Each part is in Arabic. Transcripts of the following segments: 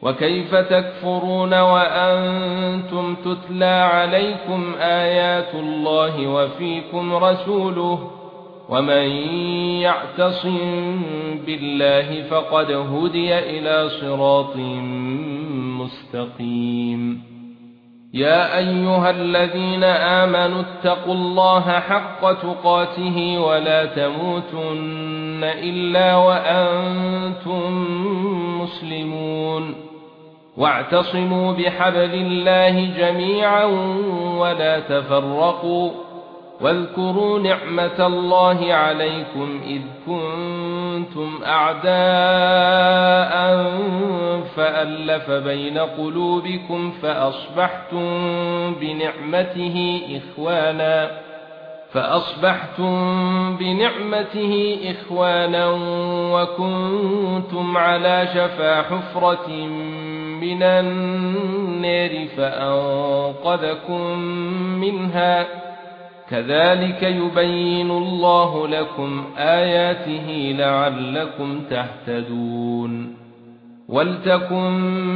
وكيف تكفرون وأنتم تتلى عليكم آيات الله وفيكم رسوله ومن يعتصم بالله فقد هدي إلى صراط مستقيم يا أيها الذين آمنوا اتقوا الله حق تقاته ولا تموتن إلا وأنتم مسلمون واعتصموا بحبل الله جميعا ولا تفرقوا واذكروا نعمة الله عليكم إذ كنتم أعداء فألف بين قلوبكم فأصبحتم بنعمته إخوانا وكنتم على شفا حفرة من النار فأنقذكم منها كذلك يبين الله لكم آياته لعلكم تهتدون ولتكن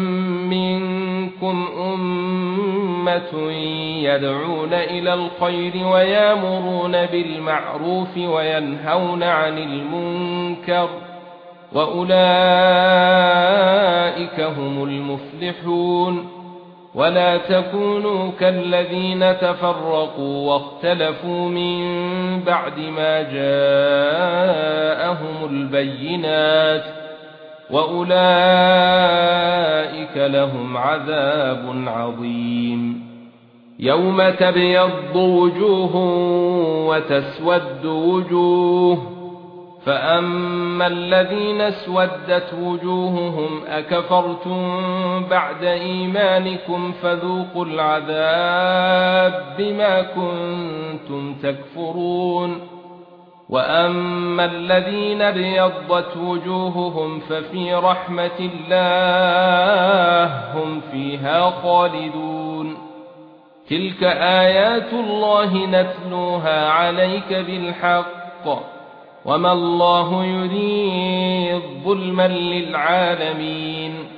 منكم أمة يدعون إلى الخير ويأمرون بالمعروف وينهون عن المنكر وأولئك هم المفلحون ولا تكونوا كالذين تفرقوا واختلفوا من بعد ما جاءهم البينات وأولئك لهم عذاب عظيم يوم تبيض وجوه وتسود وجوه فأما الذين اسودت وجوههم أكفرتم بعد إيمانكم فذوقوا العذاب بما كنتم تكفرون وأما الذين ابيضت وجوههم ففي رحمة الله هم فيها خالدون تلك آيات الله نتلوها عليك بالحق وما الله يريد ظلما للعالمين